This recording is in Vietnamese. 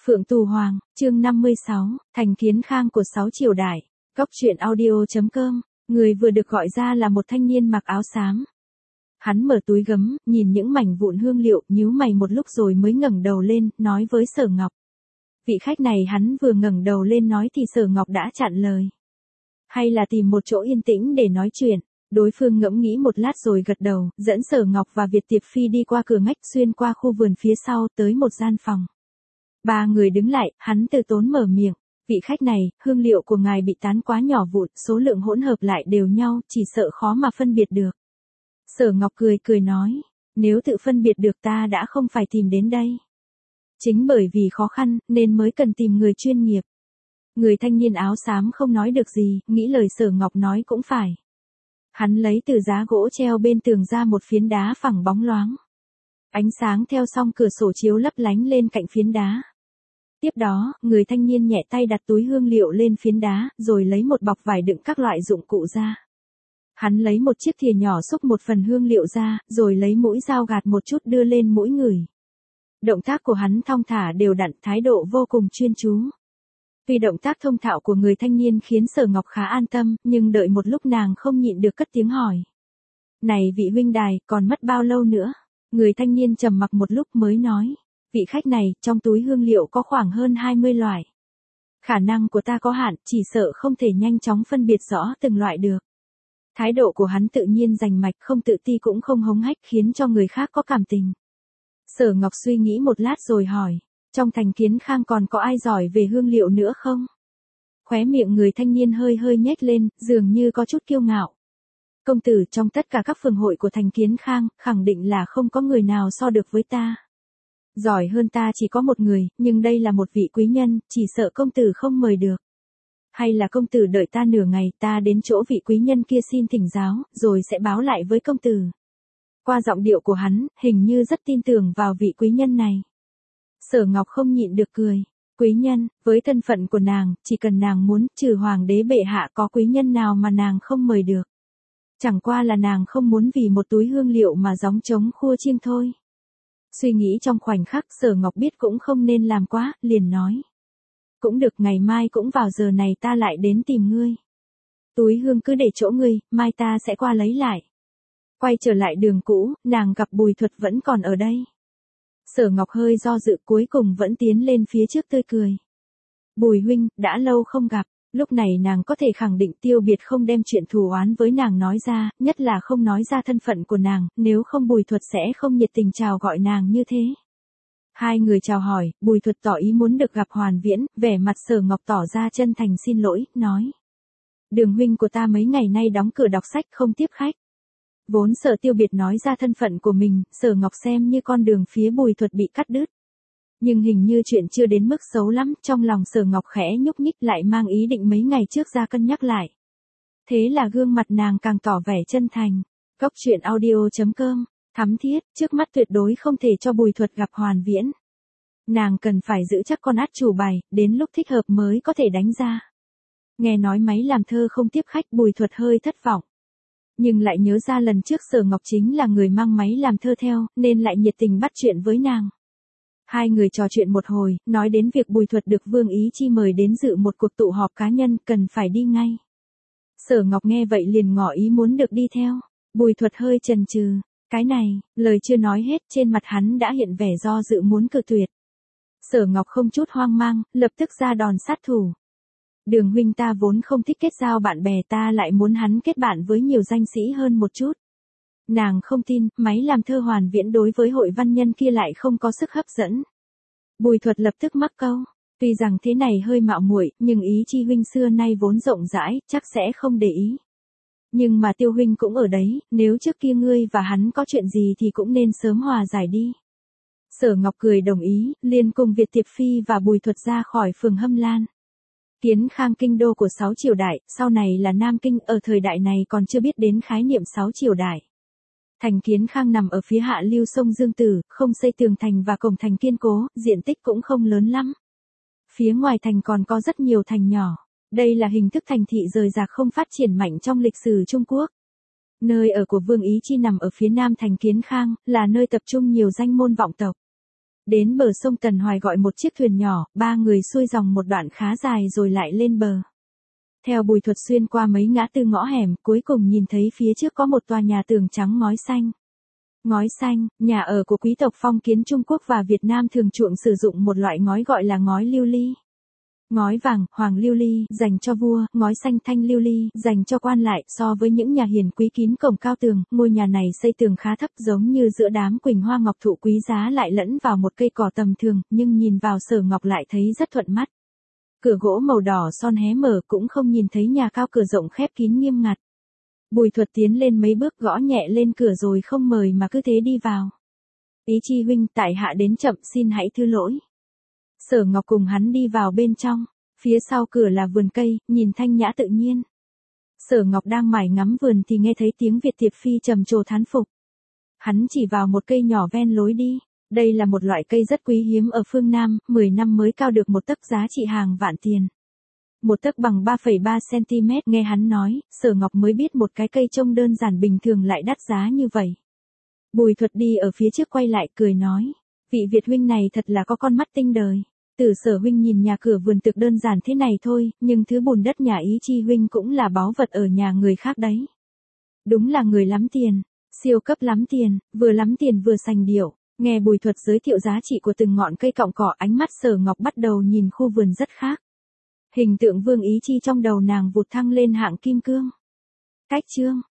Phượng Tù Hoàng, chương 56, Thành Kiến Khang của Sáu Triều Đại. Góc truyện audio.com. Người vừa được gọi ra là một thanh niên mặc áo xám. Hắn mở túi gấm, nhìn những mảnh vụn hương liệu, nhíu mày một lúc rồi mới ngẩng đầu lên, nói với Sở Ngọc. Vị khách này hắn vừa ngẩng đầu lên nói thì Sở Ngọc đã chặn lời. Hay là tìm một chỗ yên tĩnh để nói chuyện. Đối phương ngẫm nghĩ một lát rồi gật đầu, dẫn Sở Ngọc và Việt Tiệp Phi đi qua cửa ngách xuyên qua khu vườn phía sau tới một gian phòng. Ba người đứng lại, hắn từ tốn mở miệng. Vị khách này, hương liệu của ngài bị tán quá nhỏ vụn, số lượng hỗn hợp lại đều nhau, chỉ sợ khó mà phân biệt được. Sở Ngọc cười nói, nếu tự phân biệt được ta đã không phải tìm đến đây. Chính bởi vì khó khăn, nên mới cần tìm người chuyên nghiệp. Người thanh niên áo xám không nói được gì, nghĩ lời Sở Ngọc nói cũng phải. Hắn lấy từ giá gỗ treo bên tường ra một phiến đá phẳng bóng loáng. Ánh sáng theo song cửa sổ chiếu lấp lánh lên cạnh phiến đá. Tiếp đó, người thanh niên nhẹ tay đặt túi hương liệu lên phiến đá, rồi lấy một bọc vải đựng các loại dụng cụ ra. Hắn lấy một chiếc thìa nhỏ xúc một phần hương liệu ra, rồi lấy mũi dao gạt một chút đưa lên mũi người. Động tác của hắn thong thả đều đặn, thái độ vô cùng chuyên chú. Tuy động tác thông thạo của người thanh niên khiến Sở Ngọc khá an tâm, nhưng đợi một lúc nàng không nhịn được cất tiếng hỏi. Này vị huynh đài, còn mất bao lâu nữa? Người thanh niên trầm mặc một lúc mới nói. Vị khách này, trong túi hương liệu có khoảng hơn 20 loại. Khả năng của ta có hạn, chỉ sợ không thể nhanh chóng phân biệt rõ từng loại được. Thái độ của hắn tự nhiên rành mạch, không tự ti cũng không hống hách, khiến cho người khác có cảm tình. Sở Ngọc suy nghĩ một lát rồi hỏi, trong Thành Kiến Khang còn có ai giỏi về hương liệu nữa không? Khóe miệng người thanh niên hơi nhếch lên, dường như có chút kiêu ngạo. Công tử, trong tất cả các phường hội của Thành Kiến Khang, khẳng định là không có người nào so được với ta. Giỏi hơn ta chỉ có một người, nhưng đây là một vị quý nhân, chỉ sợ công tử không mời được. Hay là công tử đợi ta nửa ngày, ta đến chỗ vị quý nhân kia xin thỉnh giáo, rồi sẽ báo lại với công tử. Qua giọng điệu của hắn, hình như rất tin tưởng vào vị quý nhân này. Sở Ngọc không nhịn được cười. Quý nhân, với thân phận của nàng, chỉ cần nàng muốn, trừ hoàng đế bệ hạ có quý nhân nào mà nàng không mời được. Chẳng qua là nàng không muốn vì một túi hương liệu mà gióng trống khua chiêng thôi. Suy nghĩ trong khoảnh khắc, Sở Ngọc biết cũng không nên làm quá, liền nói. Cũng được, ngày mai cũng vào giờ này ta lại đến tìm ngươi. Túi hương cứ để chỗ ngươi, mai ta sẽ qua lấy lại. Quay trở lại đường cũ, nàng gặp Bùi Thuật vẫn còn ở đây. Sở Ngọc hơi do dự, cuối cùng vẫn tiến lên phía trước tươi cười. Bùi huynh, đã lâu không gặp. Lúc này nàng có thể khẳng định Tiêu Biệt không đem chuyện thù oán với nàng nói ra, nhất là không nói ra thân phận của nàng, nếu không Bùi Thuật sẽ không nhiệt tình chào gọi nàng như thế. Hai người chào hỏi, Bùi Thuật tỏ ý muốn được gặp Hoàn Viễn, vẻ mặt Sở Ngọc tỏ ra chân thành xin lỗi, nói. Đường huynh của ta mấy ngày nay đóng cửa đọc sách không tiếp khách. Vốn sợ Tiêu Biệt nói ra thân phận của mình, Sở Ngọc xem như con đường phía Bùi Thuật bị cắt đứt. Nhưng hình như chuyện chưa đến mức xấu lắm, trong lòng Sở Ngọc khẽ nhúc nhích lại mang ý định mấy ngày trước ra cân nhắc lại. Thế là gương mặt nàng càng tỏ vẻ chân thành. Góc truyện audio.com, thắm thiết, trước mắt tuyệt đối không thể cho Bùi Thuật gặp Hoàn Viễn. Nàng cần phải giữ chắc con át chủ bài, đến lúc thích hợp mới có thể đánh ra. Nghe nói máy làm thơ không tiếp khách, Bùi Thuật hơi thất vọng. Nhưng lại nhớ ra lần trước Sở Ngọc chính là người mang máy làm thơ theo, nên lại nhiệt tình bắt chuyện với nàng. Hai người trò chuyện một hồi, nói đến việc Bùi Thuật được Vương Ý Chi mời đến dự một cuộc tụ họp cá nhân, cần phải đi ngay. Sở Ngọc nghe vậy liền ngỏ ý muốn được đi theo. Bùi Thuật hơi chần chừ. Cái này, lời chưa nói hết, trên mặt hắn đã hiện vẻ do dự muốn cự tuyệt. Sở Ngọc không chút hoang mang, lập tức ra đòn sát thủ. Đường huynh ta vốn không thích kết giao bạn bè, ta lại muốn hắn kết bạn với nhiều danh sĩ hơn một chút. Nàng không tin, máy làm thơ Hoàn Viễn đối với hội văn nhân kia lại không có sức hấp dẫn. Bùi Thuật lập tức mắc câu. Tuy rằng thế này hơi mạo muội, nhưng Ý Chi huynh xưa nay vốn rộng rãi, chắc sẽ không để ý. Nhưng mà Tiêu huynh cũng ở đấy, nếu trước kia ngươi và hắn có chuyện gì thì cũng nên sớm hòa giải đi. Sở Ngọc cười đồng ý, liền cùng Việt Tiệp Phi và Bùi Thuật ra khỏi phường Hâm Lan. Kiến Khang kinh đô của Sáu Triều Đại, sau này là Nam Kinh, ở thời đại này còn chưa biết đến khái niệm Sáu Triều Đại. Thành Kiến Khang nằm ở phía hạ lưu sông Dương Tử, không xây tường thành và cổng thành kiên cố, diện tích cũng không lớn lắm. Phía ngoài thành còn có rất nhiều thành nhỏ. Đây là hình thức thành thị rời rạc không phát triển mạnh trong lịch sử Trung Quốc. Nơi ở của Vương Ý Chi nằm ở phía nam Thành Kiến Khang, là nơi tập trung nhiều danh môn vọng tộc. Đến bờ sông Tần Hoài gọi một chiếc thuyền nhỏ, ba người xuôi dòng một đoạn khá dài rồi lại lên bờ. Theo Bùi Thuật xuyên qua mấy ngã tư ngõ hẻm, cuối cùng nhìn thấy phía trước có một tòa nhà tường trắng ngói xanh. Ngói xanh, nhà ở của quý tộc phong kiến Trung Quốc và Việt Nam thường chuộng sử dụng một loại ngói gọi là ngói lưu ly. Ngói vàng, hoàng lưu ly, dành cho vua, ngói xanh thanh lưu ly, dành cho quan lại. So với những nhà hiền quý kín cổng cao tường, ngôi nhà này xây tường khá thấp giống như giữa đám quỳnh hoa ngọc thụ quý giá lại lẫn vào một cây cỏ tầm thường, nhưng nhìn vào Sở Ngọc lại thấy rất thuận mắt. Cửa gỗ màu đỏ son hé mở, cũng không nhìn thấy nhà cao cửa rộng khép kín nghiêm ngặt. Bùi Thuật tiến lên mấy bước gõ nhẹ lên cửa rồi không mời mà cứ thế đi vào. Ý Chi huynh, tại hạ đến chậm, xin hãy thứ lỗi. Sở Ngọc cùng hắn đi vào bên trong, phía sau cửa là vườn cây, nhìn thanh nhã tự nhiên. Sở Ngọc đang mải ngắm vườn thì nghe thấy tiếng Việt Tiệp Phi trầm trồ thán phục. Hắn chỉ vào một cây nhỏ ven lối đi. Đây là một loại cây rất quý hiếm ở phương Nam, 10 năm mới cao được một tấc, giá trị hàng vạn tiền. Một tấc bằng 3,3 cm, nghe hắn nói, Sở Ngọc mới biết một cái cây trông đơn giản bình thường lại đắt giá như vậy. Bùi Thuật đi ở phía trước quay lại cười nói, vị Việt huynh này thật là có con mắt tinh đời. Từ Sở huynh nhìn nhà cửa vườn thực đơn giản thế này thôi, nhưng thứ bùn đất nhà Ý Chi huynh cũng là báu vật ở nhà người khác đấy. Đúng là người lắm tiền, siêu cấp lắm tiền, vừa lắm tiền vừa sành điệu. Nghe Bùi Thuật giới thiệu giá trị của từng ngọn cây cọng cỏ, ánh mắt Sở Ngọc bắt đầu nhìn khu vườn rất khác. Hình tượng Vương Ý Chi trong đầu nàng vụt thăng lên hạng kim cương. Cách chương